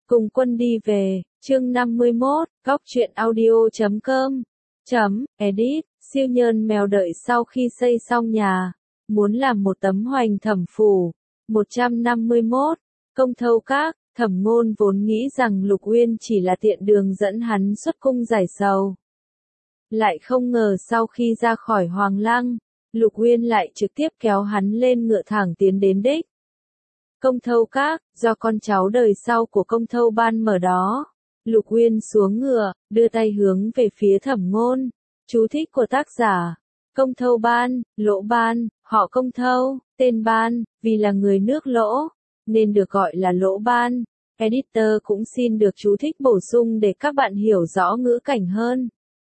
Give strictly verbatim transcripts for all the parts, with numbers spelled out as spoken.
Cùng quân đi về, chương năm mươi mốt, góc truyện audio chấm com, chấm, edit, siêu nhơn mèo đợi sau khi xây xong nhà, muốn làm một tấm hoành thẩm phủ. một trăm năm mươi mốt, công thâu các, Thẩm Ngôn vốn nghĩ rằng Lục Uyên chỉ là tiện đường dẫn hắn xuất cung giải sầu. Lại không ngờ sau khi ra khỏi Hoàng Lăng, Lục Uyên lại trực tiếp kéo hắn lên ngựa thẳng tiến đến đích. Công thâu các, do con cháu đời sau của công thâu Ban mở đó. Lục Uyên xuống ngựa, đưa tay hướng về phía Thẩm Ngôn. Chú thích của tác giả. Công thâu Ban, Lỗ Ban, họ Công thâu, tên Ban, vì là người nước Lỗ, nên được gọi là Lỗ Ban. Editor cũng xin được chú thích bổ sung để các bạn hiểu rõ ngữ cảnh hơn.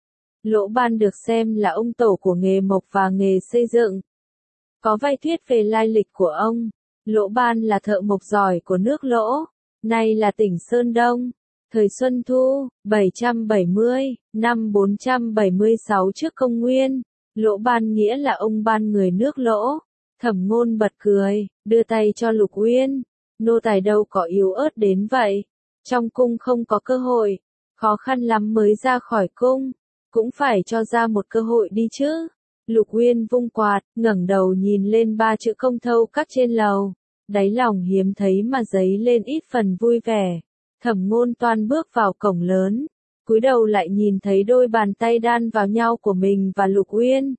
Lỗ Ban được xem là ông tổ của nghề mộc và nghề xây dựng. Có vai thuyết về lai lịch của ông. Lỗ Ban là thợ mộc giỏi của nước Lỗ, nay là tỉnh Sơn Đông. Thời Xuân Thu, bảy trăm bảy mươi, năm bốn trăm bảy mươi sáu trước công nguyên, Lỗ Ban nghĩa là ông Ban người nước Lỗ. Thẩm Ngôn bật cười, đưa tay cho Lục Uyên. Nô tài đâu có yếu ớt đến vậy. Trong cung không có cơ hội, khó khăn lắm mới ra khỏi cung, cũng phải cho ra một cơ hội đi chứ. Lục Uyên vung quạt, ngẩng đầu nhìn lên ba chữ công thâu các trên lầu. Đáy lòng hiếm thấy mà dấy lên ít phần vui vẻ. Thẩm Ngôn toan bước vào cổng lớn, cúi đầu lại nhìn thấy đôi bàn tay đan vào nhau của mình và Lục Uyên.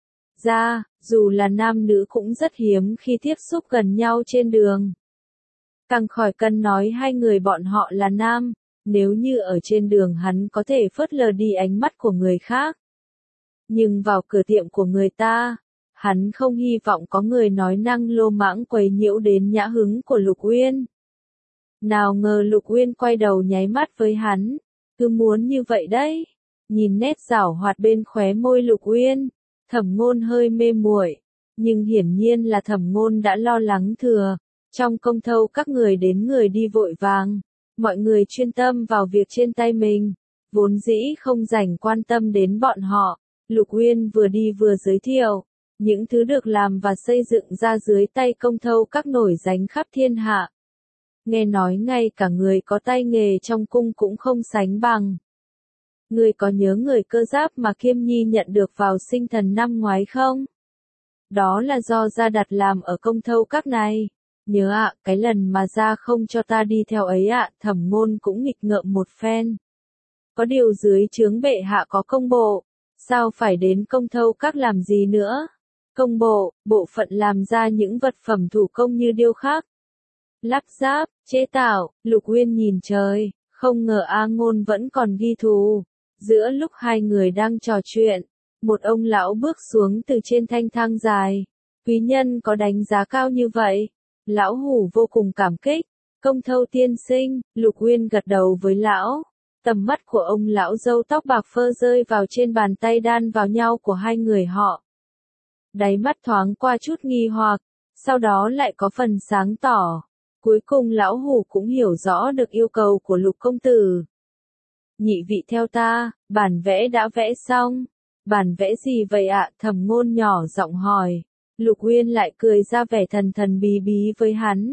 Ra, dù là nam nữ cũng rất hiếm khi tiếp xúc gần nhau trên đường. Càng khỏi cần nói hai người bọn họ là nam, nếu như ở trên đường hắn có thể phớt lờ đi ánh mắt của người khác. Nhưng vào cửa tiệm của người ta, hắn không hy vọng có người nói năng lô mãng quấy nhiễu đến nhã hứng của Lục Uyên. Nào ngờ Lục Uyên quay đầu nháy mắt với hắn, cứ muốn như vậy đấy. Nhìn nét giảo hoạt bên khóe môi Lục Uyên, Thẩm Ngôn hơi mê muội, nhưng hiển nhiên là Thẩm Ngôn đã lo lắng thừa. Trong công thâu các người đến người đi vội vàng, mọi người chuyên tâm vào việc trên tay mình, vốn dĩ không rảnh quan tâm đến bọn họ. Lục Uyên vừa đi vừa giới thiệu những thứ được làm và xây dựng ra dưới tay công thâu các nổi danh khắp thiên hạ. Nghe nói ngay cả người có tay nghề trong cung cũng không sánh bằng. Người có nhớ người cơ giáp mà Kiêm Nhi nhận được vào sinh thần năm ngoái không? Đó là do gia đặt làm ở công thâu các này. Nhớ ạ, à, cái lần mà gia không cho ta đi theo ấy ạ, à, Thẩm Ngôn cũng nghịch ngợm một phen. Có điều dưới trướng bệ hạ có công bộ, sao phải đến công thâu các làm gì nữa? Công bộ, bộ phận làm ra những vật phẩm thủ công như điêu khắc, lắp ráp, chế tạo. Lục Uyên nhìn trời, không ngờ A Ngôn vẫn còn ghi thù. Giữa lúc hai người đang trò chuyện, một ông lão bước xuống từ trên thanh thang dài. Quý nhân có đánh giá cao như vậy. Lão Hủ vô cùng cảm kích. Công thâu tiên sinh, Lục Uyên gật đầu với lão. Tầm mắt của ông lão râu tóc bạc phơ rơi vào trên bàn tay đan vào nhau của hai người họ. Đáy mắt thoáng qua chút nghi hoặc, sau đó lại có phần sáng tỏ. Cuối cùng lão Hủ cũng hiểu rõ được yêu cầu của Lục công tử. Nhị vị theo ta, bản vẽ đã vẽ xong. Bản vẽ gì vậy ạ? Thẩm Ngôn nhỏ giọng hỏi. Lục Uyên lại cười ra vẻ thần thần bí bí với hắn.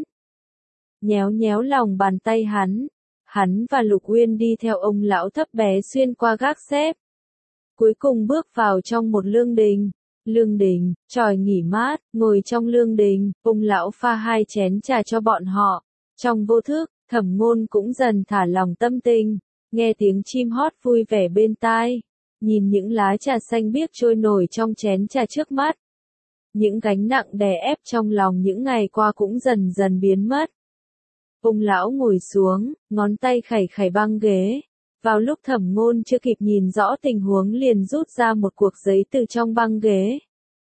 Nhéo nhéo lòng bàn tay hắn. Hắn và Lục Uyên đi theo ông lão thấp bé xuyên qua gác xếp. Cuối cùng bước vào trong một lương đình. Lương đình, tròi nghỉ mát, ngồi trong lương đình, ông lão pha hai chén trà cho bọn họ. Trong vô thức, Thẩm Ngôn cũng dần thả lòng tâm tình, nghe tiếng chim hót vui vẻ bên tai, nhìn những lá trà xanh biếc trôi nổi trong chén trà trước mắt. Những gánh nặng đè ép trong lòng những ngày qua cũng dần dần biến mất. Ông lão ngồi xuống, ngón tay khẩy khẩy băng ghế. Vào lúc Thẩm Ngôn chưa kịp nhìn rõ tình huống liền rút ra một cuộc giấy từ trong băng ghế.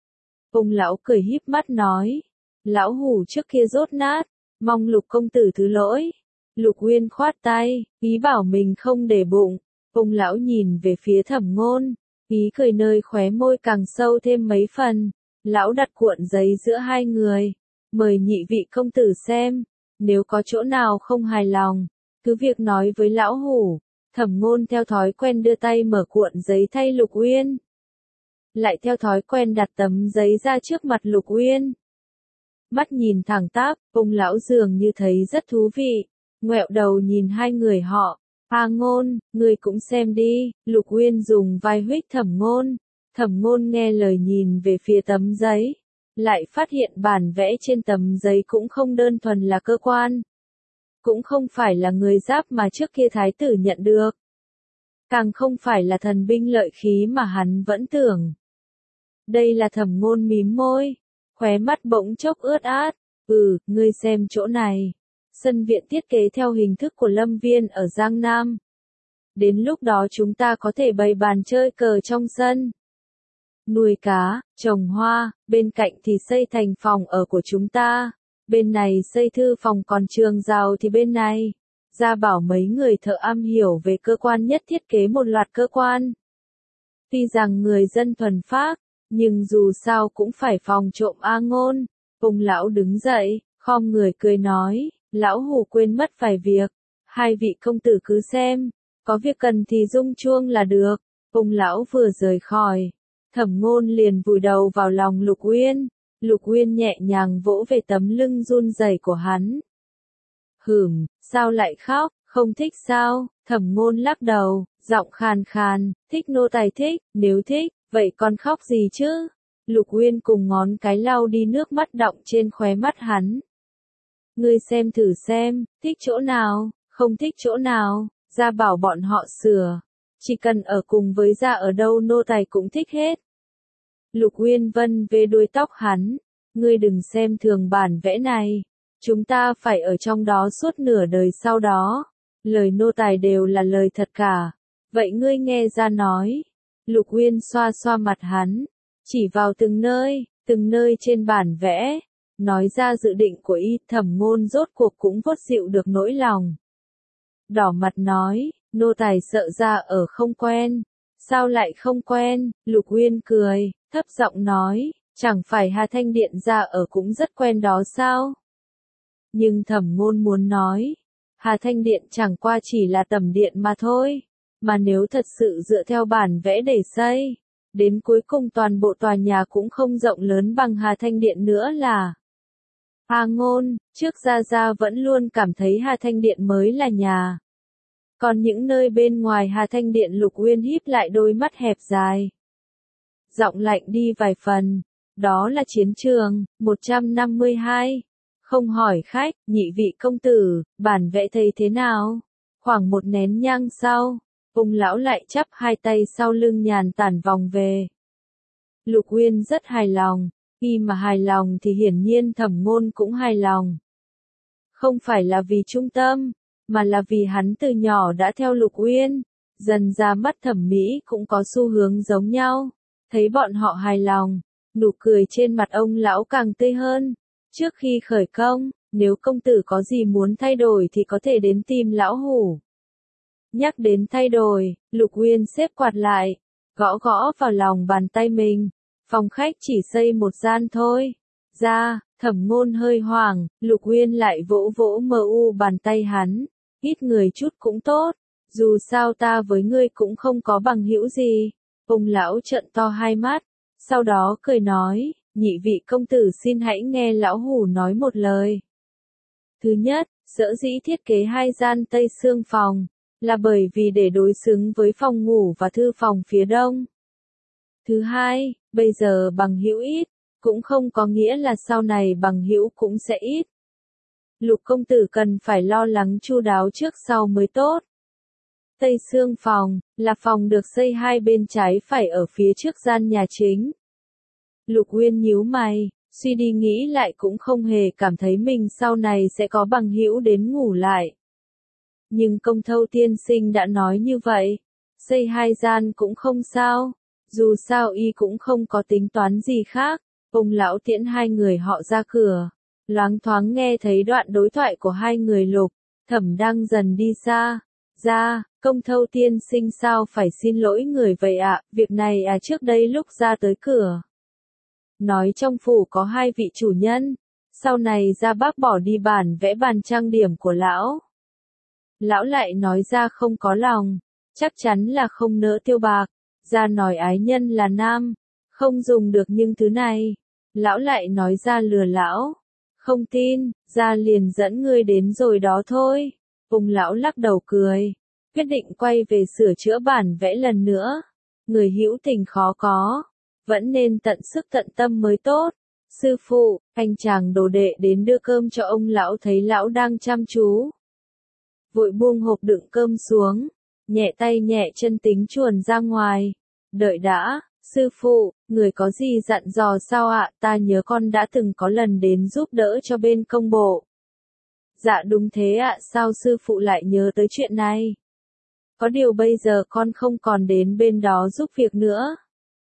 Ông lão cười híp mắt nói. Lão Hủ trước kia dốt nát, mong Lục công tử thứ lỗi. Lục Uyên khoát tay, ý bảo mình không để bụng. Ông lão nhìn về phía Thẩm Ngôn, ý cười nơi khóe môi càng sâu thêm mấy phần. Lão đặt cuộn giấy giữa hai người. Mời nhị vị công tử xem. Nếu có chỗ nào không hài lòng, cứ việc nói với lão Hủ. Thẩm Ngôn theo thói quen đưa tay mở cuộn giấy thay Lục Uyên. Lại theo thói quen đặt tấm giấy ra trước mặt Lục Uyên. Mắt nhìn thẳng tắp, ông lão dường như thấy rất thú vị. ngoẹo đầu nhìn hai người họ. A Ngôn, ngươi cũng xem đi, Lục Uyên dùng vai huých Thẩm Ngôn. Thẩm Ngôn nghe lời nhìn về phía tấm giấy, lại phát hiện bản vẽ trên tấm giấy cũng không đơn thuần là cơ quan. Cũng không phải là người giáp mà trước kia thái tử nhận được. Càng không phải là thần binh lợi khí mà hắn vẫn tưởng. Đây là Thẩm Ngôn mím môi, khóe mắt bỗng chốc ướt át. Ừ, ngươi xem chỗ này. Sân viện thiết kế theo hình thức của Lâm Viên ở Giang Nam. Đến lúc đó chúng ta có thể bày bàn chơi cờ trong sân. Nuôi cá, trồng hoa, bên cạnh thì xây thành phòng ở của chúng ta. Bên này xây thư phòng, còn trường rào thì bên này. Gia bảo mấy người thợ am hiểu về cơ quan nhất thiết kế một loạt cơ quan. Tuy rằng người dân thuần phác, nhưng dù sao cũng phải phòng trộm A Ngôn. Ông lão đứng dậy, khom người cười nói, lão Hù quên mất vài việc. Hai vị công tử cứ xem, có việc cần thì rung chuông là được. Ông lão vừa rời khỏi, Thẩm Ngôn liền vùi đầu vào lòng Lục Uyên. Lục Uyên nhẹ nhàng vỗ về tấm lưng run rẩy của hắn. Hửm, sao lại khóc, không thích sao? Thẩm Ngôn lắc đầu, giọng khàn khàn, thích nô tài thích, nếu thích, vậy con khóc gì chứ? Lục Uyên cùng ngón cái lau đi nước mắt đọng trên khóe mắt hắn. Ngươi xem thử xem, thích chỗ nào, không thích chỗ nào, gia bảo bọn họ sửa. Chỉ cần ở cùng với gia ở đâu nô tài cũng thích hết. Lục Uyên vân về đuôi tóc hắn. Ngươi đừng xem thường bản vẽ này. Chúng ta phải ở trong đó suốt nửa đời sau đó. Lời nô tài đều là lời thật cả. Vậy ngươi nghe ra nói. Lục Uyên xoa xoa mặt hắn. Chỉ vào từng nơi, từng nơi trên bản vẽ. Nói ra dự định của y. Thẩm Ngôn rốt cuộc cũng vuốt dịu được nỗi lòng. Đỏ mặt nói, nô tài sợ ra ở không quen. Sao lại không quen? Lục Uyên cười, thấp giọng nói, chẳng phải Hà Thanh Điện ra ở cũng rất quen đó sao? Nhưng Thẩm Ngôn muốn nói, Hà Thanh Điện chẳng qua chỉ là tầm điện mà thôi. Mà nếu thật sự dựa theo bản vẽ để xây, đến cuối cùng toàn bộ tòa nhà cũng không rộng lớn bằng Hà Thanh Điện nữa là. A Ngôn, trước Gia Gia vẫn luôn cảm thấy Hà Thanh Điện mới là nhà. Còn những nơi bên ngoài Hà Thanh Điện, Lục Uyên híp lại đôi mắt hẹp dài. Giọng lạnh đi vài phần. Đó là chiến trường. một trăm năm mươi hai. Không hỏi khách, nhị vị công tử, bản vẽ thấy thế nào? Khoảng một nén nhang sau, ông lão lại chắp hai tay sau lưng nhàn tản vòng về. Lục Uyên rất hài lòng. Khi mà hài lòng thì hiển nhiên Thẩm Ngôn cũng hài lòng. Không phải là vì trung tâm, mà là vì hắn từ nhỏ đã theo Lục Uyên, dần ra mắt thẩm mỹ cũng có xu hướng giống nhau. Thấy bọn họ hài lòng, nụ cười trên mặt ông lão càng tươi hơn. Trước khi khởi công, nếu công tử có gì muốn thay đổi thì có thể đến tìm lão Hù. Nhắc đến thay đổi, Lục Uyên xếp quạt lại, gõ gõ vào lòng bàn tay mình. Phòng khách chỉ xây một gian thôi. Ra, Thẩm Ngôn hơi hoảng, Lục Uyên lại vỗ vỗ mờ u bàn tay hắn. Ít người chút cũng tốt, dù sao ta với ngươi cũng không có bằng hữu gì. Ông lão trợn to hai mắt, sau đó cười nói, nhị vị công tử xin hãy nghe lão Hù nói một lời. Thứ nhất, sở dĩ thiết kế hai gian Tây Xương phòng, là bởi vì để đối xứng với phòng ngủ và thư phòng phía đông. Thứ hai, bây giờ bằng hữu ít, cũng không có nghĩa là sau này bằng hữu cũng sẽ ít. Lục công tử cần phải lo lắng chu đáo trước sau mới tốt. Tây Xương phòng, là phòng được xây hai bên trái phải ở phía trước gian nhà chính. Lục Uyên nhíu mày, suy đi nghĩ lại cũng không hề cảm thấy mình sau này sẽ có bằng hữu đến ngủ lại. Nhưng Công Thâu tiên sinh đã nói như vậy, xây hai gian cũng không sao, dù sao y cũng không có tính toán gì khác. Ông lão tiễn hai người họ ra cửa, loáng thoáng nghe thấy đoạn đối thoại của hai người Lục, Thẩm đang dần đi xa. Ra, Công Thâu tiên sinh sao phải xin lỗi người vậy ạ, à? Việc này à trước đây lúc ra tới cửa. Nói trong phủ có hai vị chủ nhân, sau này ra bác bỏ đi bản vẽ bàn trang điểm của lão. Lão lại nói ra không có lòng, chắc chắn là không nỡ tiêu bạc, ra nói ái nhân là nam, không dùng được những thứ này. Lão lại nói ra lừa lão, không tin, ra liền dẫn ngươi đến rồi đó thôi. Ung lão lắc đầu cười, quyết định quay về sửa chữa bản vẽ lần nữa. Người hữu tình khó có, vẫn nên tận sức tận tâm mới tốt. Sư phụ, anh chàng đồ đệ đến đưa cơm cho ông lão thấy lão đang chăm chú. Vội buông hộp đựng cơm xuống, nhẹ tay nhẹ chân tính chuồn ra ngoài. Đợi đã, sư phụ, người có gì dặn dò sao ạ? Ta nhớ con đã từng có lần đến giúp đỡ cho bên công bộ. Dạ đúng thế ạ, sao sư phụ lại nhớ tới chuyện này? Có điều bây giờ con không còn đến bên đó giúp việc nữa.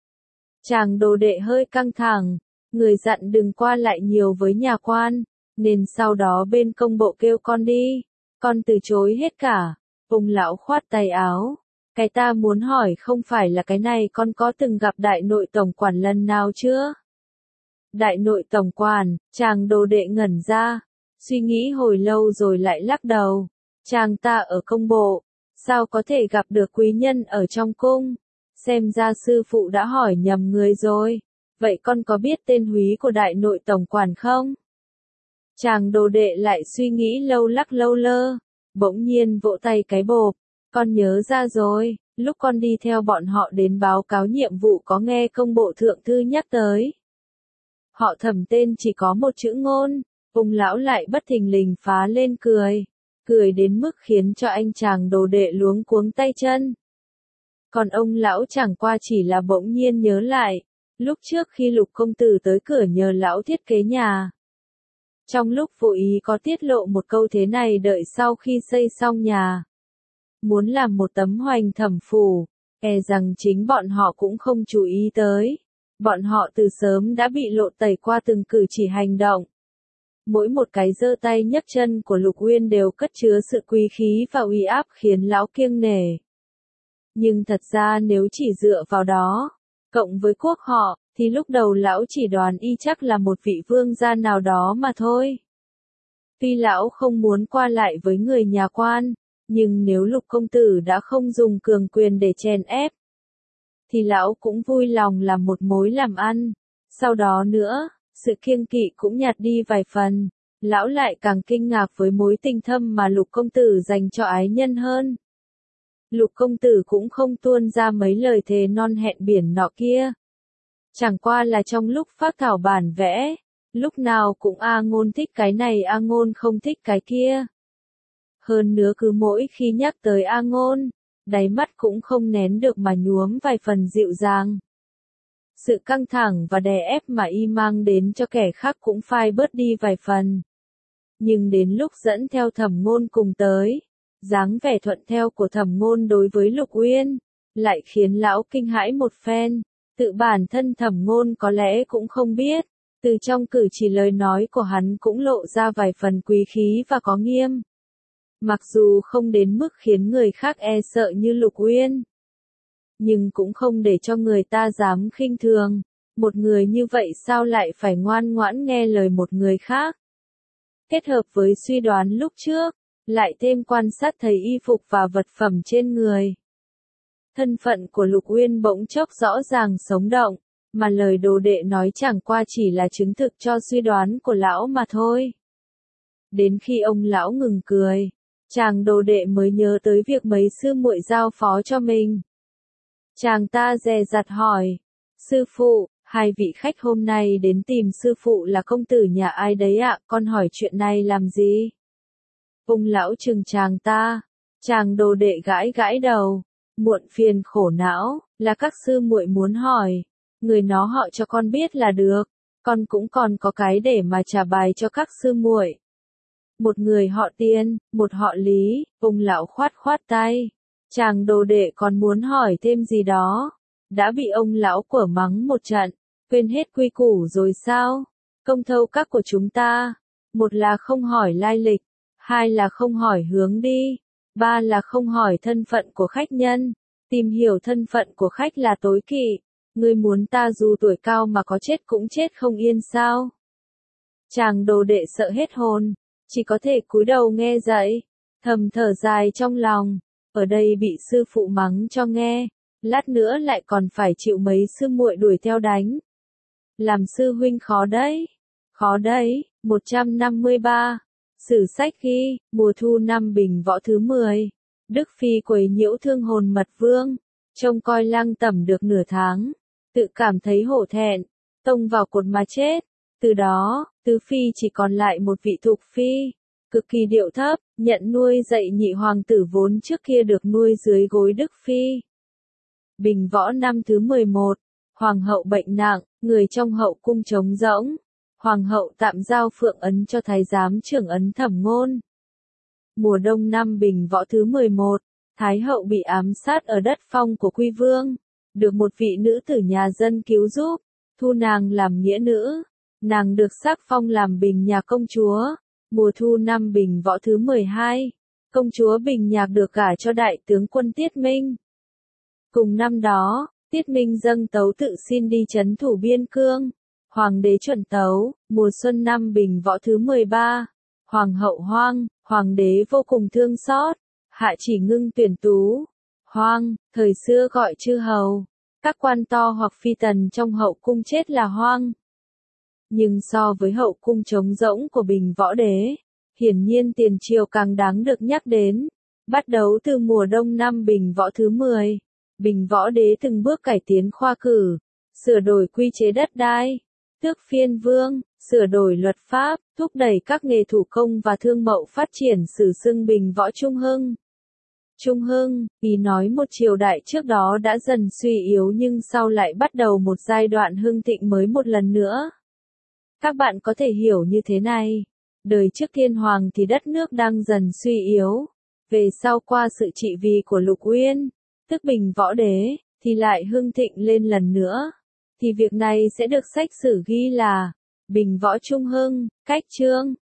Chàng đồ đệ hơi căng thẳng, người dặn đừng qua lại nhiều với nhà quan, nên sau đó bên công bộ kêu con đi, con từ chối hết cả. Ung lão khoát tay áo, cái ta muốn hỏi không phải là cái này, con có từng gặp đại nội tổng quản lần nào chưa? Đại nội tổng quản, chàng đồ đệ ngẩn ra, suy nghĩ hồi lâu rồi lại lắc đầu. Chàng ta ở công bộ, sao có thể gặp được quý nhân ở trong cung? Xem ra sư phụ đã hỏi nhầm người rồi. Vậy con có biết tên húy của đại nội tổng quản không? Chàng đồ đệ lại suy nghĩ lâu lắc lâu lơ, bỗng nhiên vỗ tay cái bộp. Con nhớ ra rồi, lúc con đi theo bọn họ đến báo cáo nhiệm vụ có nghe công bộ thượng thư nhắc tới. Họ Thẩm tên chỉ có một chữ Ngôn. Ung lão lại bất thình lình phá lên cười, cười đến mức khiến cho anh chàng đồ đệ luống cuống tay chân. Còn ông lão chẳng qua chỉ là bỗng nhiên nhớ lại, lúc trước khi Lục công tử tới cửa nhờ lão thiết kế nhà. Trong lúc vô ý có tiết lộ một câu thế này, đợi sau khi xây xong nhà, muốn làm một tấm hoành thẩm phù, e rằng chính bọn họ cũng không chú ý tới. Bọn họ từ sớm đã bị lộ tẩy qua từng cử chỉ hành động. Mỗi một cái giơ tay nhấc chân của Lục Uyên đều cất chứa sự quý khí và uy áp khiến lão kiêng nể. Nhưng thật ra nếu chỉ dựa vào đó, cộng với quốc họ, thì lúc đầu lão chỉ đoán y chắc là một vị vương gia nào đó mà thôi. Tuy lão không muốn qua lại với người nhà quan, nhưng nếu Lục công tử đã không dùng cường quyền để chèn ép, thì lão cũng vui lòng làm một mối làm ăn. Sau đó nữa, sự kiêng kỵ cũng nhạt đi vài phần, lão lại càng kinh ngạc với mối tình thâm mà Lục công tử dành cho ái nhân hơn. Lục công tử cũng không tuôn ra mấy lời thề non hẹn biển nọ kia. Chẳng qua là trong lúc phác thảo bản vẽ, lúc nào cũng A Ngôn thích cái này, A Ngôn không thích cái kia. Hơn nữa cứ mỗi khi nhắc tới A Ngôn, đáy mắt cũng không nén được mà nhuốm vài phần dịu dàng. Sự căng thẳng và đè ép mà y mang đến cho kẻ khác cũng phai bớt đi vài phần. Nhưng đến lúc dẫn theo Thẩm Ngôn cùng tới, dáng vẻ thuận theo của Thẩm Ngôn đối với Lục Uyên, lại khiến lão kinh hãi một phen. Tự bản thân Thẩm Ngôn có lẽ cũng không biết, từ trong cử chỉ lời nói của hắn cũng lộ ra vài phần quý khí và có nghiêm. Mặc dù không đến mức khiến người khác e sợ như Lục Uyên, nhưng cũng không để cho người ta dám khinh thường. Một người như vậy sao lại phải ngoan ngoãn nghe lời một người khác? Kết hợp với suy đoán lúc trước, lại thêm quan sát thấy y phục và vật phẩm trên người. Thân phận của Lục Uyên bỗng chốc rõ ràng sống động, mà lời đồ đệ nói chẳng qua chỉ là chứng thực cho suy đoán của lão mà thôi. Đến khi ông lão ngừng cười, chàng đồ đệ mới nhớ tới việc mấy sư muội giao phó cho mình. Chàng ta dè dặt hỏi, sư phụ, hai vị khách hôm nay đến tìm sư phụ là công tử nhà ai đấy ạ, con hỏi chuyện này làm gì? Ông lão trừng chàng ta, chàng đồ đệ gãi gãi đầu, muộn phiền khổ não, là các sư muội muốn hỏi, người nó họ cho con biết là được, con cũng còn có cái để mà trả bài cho các sư muội. Một người họ Tiên, một họ Lý, ông lão khoát khoát tay. Chàng đồ đệ còn muốn hỏi thêm gì đó, đã bị ông lão quở mắng một trận, quên hết quy củ rồi sao? Công thâu các của chúng ta, một là không hỏi lai lịch, hai là không hỏi hướng đi, ba là không hỏi thân phận của khách nhân. Tìm hiểu thân phận của khách là tối kỵ. Ngươi muốn ta dù tuổi cao mà có chết cũng chết không yên sao? Chàng đồ đệ sợ hết hồn, chỉ có thể cúi đầu nghe dạy, thầm thở dài trong lòng. Ở đây bị sư phụ mắng cho nghe, lát nữa lại còn phải chịu mấy sư muội đuổi theo đánh. Làm sư huynh khó đấy, khó đấy. một trăm năm mươi ba. Sử sách ghi, mùa thu năm Bình Võ thứ mười, Đức Phi quấy nhiễu thương hồn mật vương, trông coi Lăng Tẩm được nửa tháng, tự cảm thấy hổ thẹn, tông vào cột mà chết. Từ đó, tứ phi chỉ còn lại một vị Thục Phi, cực kỳ điệu thấp, nhận nuôi dạy nhị hoàng tử vốn trước kia được nuôi dưới gối Đức Phi. Bình Võ năm thứ mười một, Hoàng hậu bệnh nặng, người trong hậu cung trống rỗng. Hoàng hậu tạm giao Phượng ấn cho thái giám trưởng ấn Thẩm Ngôn. Mùa đông năm Bình Võ thứ mười một, Thái hậu bị ám sát ở đất phong của Quy Vương, được một vị nữ tử nhà dân cứu giúp, thu nàng làm nghĩa nữ. Nàng được sắc phong làm Bình Nhạc công chúa. Mùa thu năm Bình Võ thứ mười hai, công chúa Bình Nhạc được gả cho đại tướng quân Tiết Minh. Cùng năm đó, Tiết Minh dâng tấu tự xin đi trấn thủ biên cương. Hoàng đế chuẩn tấu. Mùa xuân năm Bình Võ thứ mười ba, Hoàng hậu hoang, hoàng đế vô cùng thương xót, hạ chỉ ngưng tuyển tú. Hoang, thời xưa gọi chư hầu, các quan to hoặc phi tần trong hậu cung chết là hoang. Nhưng so với hậu cung trống rỗng của Bình Võ đế, hiển nhiên tiền triều càng đáng được nhắc đến. Bắt đầu từ mùa đông năm Bình Võ thứ mười, Bình Võ đế từng bước cải tiến khoa cử, sửa đổi quy chế đất đai, tước phiên vương, sửa đổi luật pháp, thúc đẩy các nghề thủ công và thương mậu phát triển, sử xưng Bình Võ Trung Hưng. Trung Hưng, ý nói một triều đại trước đó đã dần suy yếu nhưng sau lại bắt đầu một giai đoạn hưng thịnh mới một lần nữa. Các bạn có thể hiểu như thế này. Đời trước Thiên Hoàng thì đất nước đang dần suy yếu. Về sau qua sự trị vì của Lục Uyên, tức Bình Võ đế, thì lại hưng thịnh lên lần nữa. Thì việc này sẽ được sách sử ghi là Bình Võ Trung Hưng, cách chương.